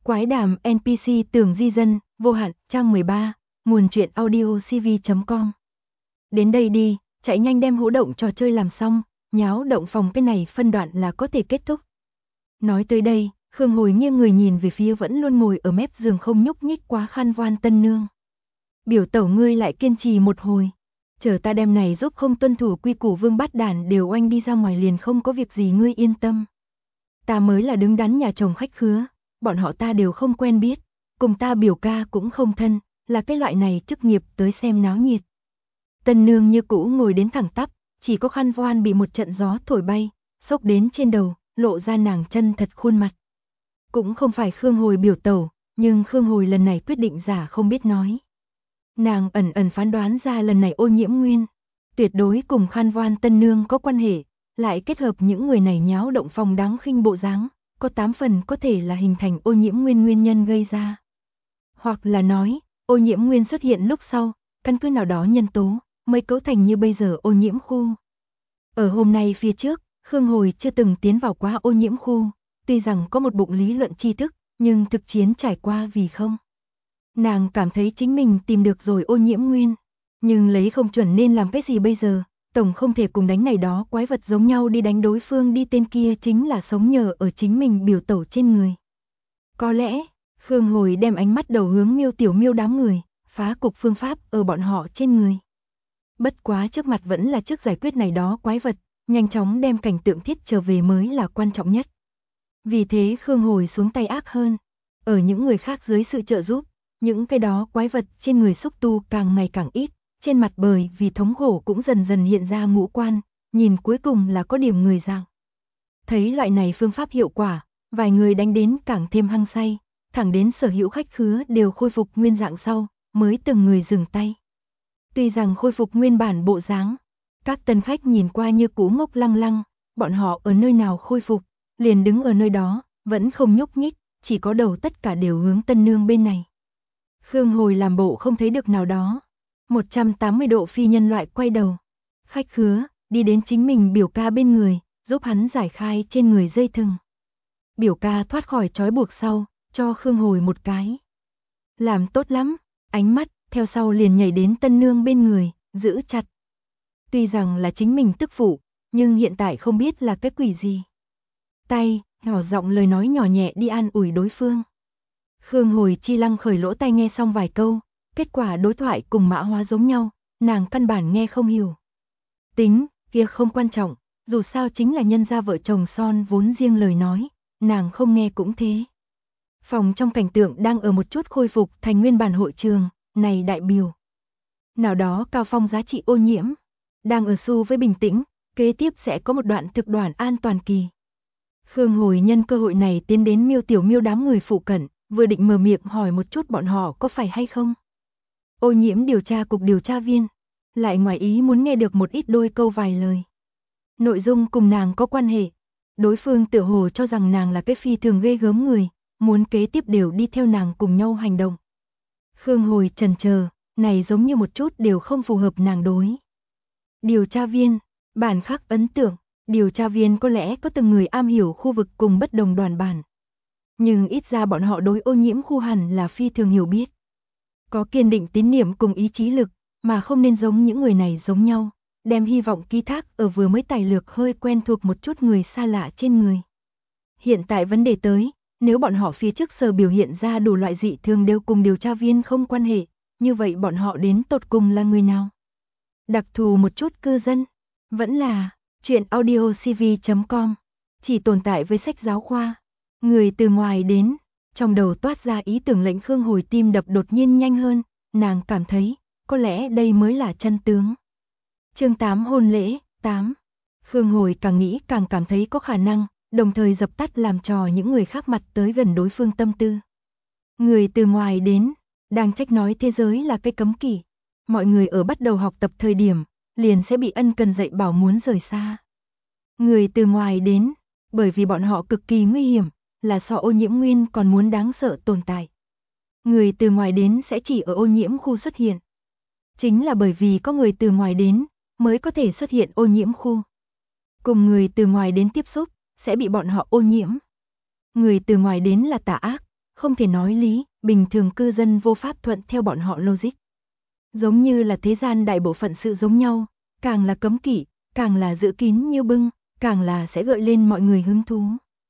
Quái đàm NPC tưởng di dân, vô hạn, trang 13, nguồn truyện audio cv.com. Đến đây đi, chạy nhanh đem hũ động trò chơi làm xong, nháo động phòng cái này phân đoạn là có thể kết thúc. Nói tới đây, Khương Hồi nghiêng người nhìn về phía vẫn luôn ngồi ở mép giường không nhúc nhích quá Khan Voan tân nương. Biểu tẩu ngươi lại kiên trì một hồi, chờ ta đem này giúp không tuân thủ quy củ vương bát đàn đều oanh đi ra ngoài liền không có việc gì, ngươi yên tâm. Ta mới là đứng đắn nhà chồng khách khứa, bọn họ ta đều không quen biết, cùng ta biểu ca cũng không thân, là cái loại này chức nghiệp tới xem náo nhiệt. Tân nương như cũ ngồi đến thẳng tắp, chỉ có Khan Voan bị một trận gió thổi bay, xốc đến trên đầu, lộ ra nàng chân thật khuôn mặt. Cũng không phải Khương Hồi biểu tẩu, nhưng Khương Hồi lần này quyết định giả không biết nói. Nàng ẩn ẩn phán đoán ra lần này Ô Nhiễm Nguyên tuyệt đối cùng Khan Voan tân nương có quan hệ, lại kết hợp những người này nháo động phòng đáng khinh bộ dáng, có 8 phần có thể là hình thành Ô Nhiễm Nguyên nguyên nhân gây ra. Hoặc là nói, Ô Nhiễm Nguyên xuất hiện lúc sau, căn cứ nào đó nhân tố, mới cấu thành như bây giờ ô nhiễm khu. Ở hôm nay phía trước, Khương Hồi chưa từng tiến vào quá ô nhiễm khu, tuy rằng có một bụng lý luận tri thức, nhưng thực chiến trải qua vì không. Nàng cảm thấy chính mình tìm được rồi Ô Nhiễm Nguyên, nhưng lấy không chuẩn nên làm cái gì bây giờ, tổng không thể cùng đánh này đó quái vật giống nhau đi đánh đối phương đi, tên kia chính là sống nhờ ở chính mình biểu tẩu trên người. Có lẽ, Khương Hồi đem ánh mắt đầu hướng Miêu Tiểu Miêu đám người, phá cục phương pháp ở bọn họ trên người. Bất quá trước mặt vẫn là trước giải quyết này đó quái vật, nhanh chóng đem cảnh tượng thiết trở về mới là quan trọng nhất. Vì thế Khương Hồi xuống tay ác hơn, ở những người khác dưới sự trợ giúp, những cái đó quái vật trên người xúc tu càng ngày càng ít, trên mặt bởi vì thống khổ cũng dần dần hiện ra ngũ quan, nhìn cuối cùng là có điểm người dạng. Thấy loại này phương pháp hiệu quả, vài người đánh đến càng thêm hăng say, thẳng đến sở hữu khách khứa đều khôi phục nguyên dạng sau, mới từng người dừng tay. Tuy rằng khôi phục nguyên bản bộ dáng, các tân khách nhìn qua như cú ngốc lăng lăng, bọn họ ở nơi nào khôi phục, liền đứng ở nơi đó, vẫn không nhúc nhích, chỉ có đầu tất cả đều hướng tân nương bên này. Khương Hồi làm bộ không thấy được nào đó, 180 độ phi nhân loại quay đầu. Khách khứa, đi đến chính mình biểu ca bên người, giúp hắn giải khai trên người dây thừng. Biểu ca thoát khỏi trói buộc sau, cho Khương Hồi một cái. Làm tốt lắm, ánh mắt, theo sau liền nhảy đến tân nương bên người, giữ chặt. Tuy rằng là chính mình tức phụ, nhưng hiện tại không biết là cái quỷ gì. Tay, nhỏ giọng lời nói nhỏ nhẹ đi an ủi đối phương. Khương Hồi chi lăng khởi lỗ tai nghe xong vài câu, kết quả đối thoại cùng Mã Hóa giống nhau, nàng căn bản nghe không hiểu. Tính, kia không quan trọng, dù sao chính là nhân gia vợ chồng son vốn riêng lời nói, nàng không nghe cũng thế. Phòng trong cảnh tượng đang ở một chút khôi phục thành nguyên bản hội trường, này đại biểu. Nào đó cao phong giá trị ô nhiễm, đang ở xu với bình tĩnh, kế tiếp sẽ có một đoạn thực đoạn an toàn kỳ. Khương Hồi nhân cơ hội này tiến đến Miêu Tiểu Miêu đám người phụ cận, vừa định mở miệng hỏi một chút bọn họ có phải hay không. Ô nhiễm điều tra cục điều tra viên, lại ngoài ý muốn nghe được một ít đôi câu vài lời. Nội dung cùng nàng có quan hệ, đối phương tựa hồ cho rằng nàng là cái phi thường ghê gớm người, muốn kế tiếp đều đi theo nàng cùng nhau hành động. Khương Hồi chần chờ, này giống như một chút đều không phù hợp nàng đối. Điều tra viên, bản khác ấn tượng, điều tra viên có lẽ có từng người am hiểu khu vực cùng bất đồng đoàn bản. Nhưng ít ra bọn họ đối ô nhiễm khu hẳn là phi thường hiểu biết. Có kiên định tín niệm cùng ý chí lực, mà không nên giống những người này giống nhau, đem hy vọng ký thác ở vừa mới tài lược hơi quen thuộc một chút người xa lạ trên người. Hiện tại vấn đề tới, nếu bọn họ phía trước giờ biểu hiện ra đủ loại dị thường đều cùng điều tra viên không quan hệ, như vậy bọn họ đến tột cùng là người nào? Đặc thù một chút cư dân, vẫn là truyện audio cv.com, chỉ tồn tại với sách giáo khoa. Người từ ngoài đến, trong đầu toát ra ý tưởng lệnh Khương Hồi tim đập đột nhiên nhanh hơn, nàng cảm thấy, có lẽ đây mới là chân tướng. Chương 8 hôn lễ, 8. Khương Hồi càng nghĩ càng cảm thấy có khả năng, đồng thời dập tắt làm trò những người khác mặt tới gần đối phương tâm tư. Người từ ngoài đến, đang trách nói thế giới là cái cấm kỵ. Mọi người ở bắt đầu học tập thời điểm, liền sẽ bị ân cần dạy bảo muốn rời xa. Người từ ngoài đến, bởi vì bọn họ cực kỳ nguy hiểm, là so ô nhiễm nguyên còn muốn đáng sợ tồn tại. Người từ ngoài đến sẽ chỉ ở ô nhiễm khu xuất hiện. Chính là bởi vì có người từ ngoài đến, mới có thể xuất hiện ô nhiễm khu. Cùng người từ ngoài đến tiếp xúc, sẽ bị bọn họ ô nhiễm. Người từ ngoài đến là tà ác, không thể nói lý, bình thường cư dân vô pháp thuận theo bọn họ logic. Giống như là thế gian đại bộ phận sự giống nhau, càng là cấm kỵ, càng là giữ kín như bưng, càng là sẽ gợi lên mọi người hứng thú.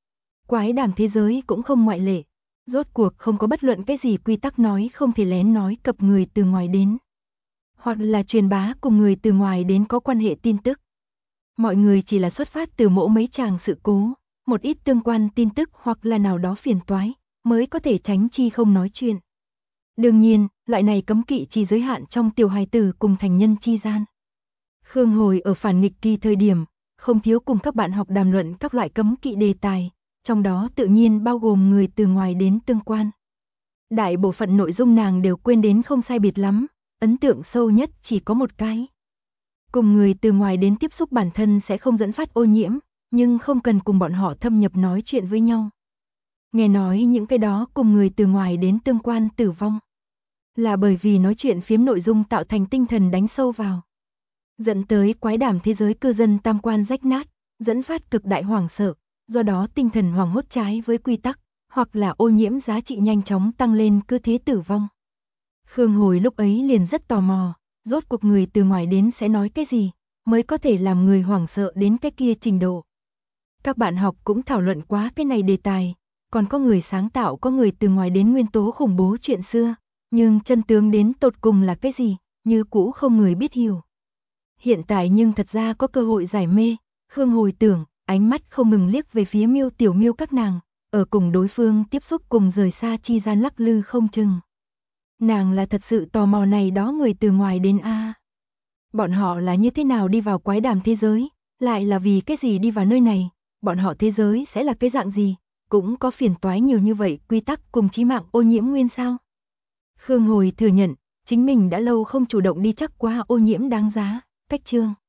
Quái đàm thế giới cũng không ngoại lệ, rốt cuộc không có bất luận cái gì quy tắc nói không thể lén nói cập người từ ngoài đến, hoặc là truyền bá cùng người từ ngoài đến có quan hệ tin tức. Mọi người chỉ là xuất phát từ mẫu mấy chàng sự cố, một ít tương quan tin tức hoặc là nào đó phiền toái, mới có thể tránh chi không nói chuyện. Đương nhiên, loại này cấm kỵ chỉ giới hạn trong tiểu hài tử cùng thành nhân chi gian. Khương Hồi ở phản nghịch kỳ thời điểm, không thiếu cùng các bạn học đàm luận các loại cấm kỵ đề tài, trong đó tự nhiên bao gồm người từ ngoài đến tương quan. Đại bộ phận nội dung nàng đều quên đến không sai biệt lắm, ấn tượng sâu nhất chỉ có một cái. Cùng người từ ngoài đến tiếp xúc bản thân sẽ không dẫn phát ô nhiễm, nhưng không cần cùng bọn họ thâm nhập nói chuyện với nhau. Nghe nói những cái đó cùng người từ ngoài đến tương quan tử vong, là bởi vì nói chuyện phiếm nội dung tạo thành tinh thần đánh sâu vào, dẫn tới quái đàm thế giới cư dân tam quan rách nát, dẫn phát cực đại hoảng sợ, do đó tinh thần hoảng hốt trái với quy tắc, hoặc là ô nhiễm giá trị nhanh chóng tăng lên cứ thế tử vong. Khương Hồi lúc ấy liền rất tò mò, rốt cuộc người từ ngoài đến sẽ nói cái gì, mới có thể làm người hoảng sợ đến cái kia trình độ. Các bạn học cũng thảo luận quá cái này đề tài, còn có người sáng tạo có người từ ngoài đến nguyên tố khủng bố chuyện xưa, nhưng chân tướng đến tột cùng là cái gì, như cũ không người biết hiểu. Hiện tại nhưng thật ra có cơ hội giải mê, Khương Hồi tưởng, ánh mắt không ngừng liếc về phía Miêu Tiểu Miêu các nàng, ở cùng đối phương tiếp xúc cùng rời xa chi gian lắc lư không chừng. Nàng là thật sự tò mò này đó người từ ngoài đến a. Bọn họ là như thế nào đi vào quái đàm thế giới, lại là vì cái gì đi vào nơi này, bọn họ thế giới sẽ là cái dạng gì, cũng có phiền toái nhiều như vậy quy tắc cùng chí mạng ô nhiễm nguyên sao. Khương Hồi thừa nhận, chính mình đã lâu không chủ động đi chắc qua ô nhiễm đáng giá, cách chương.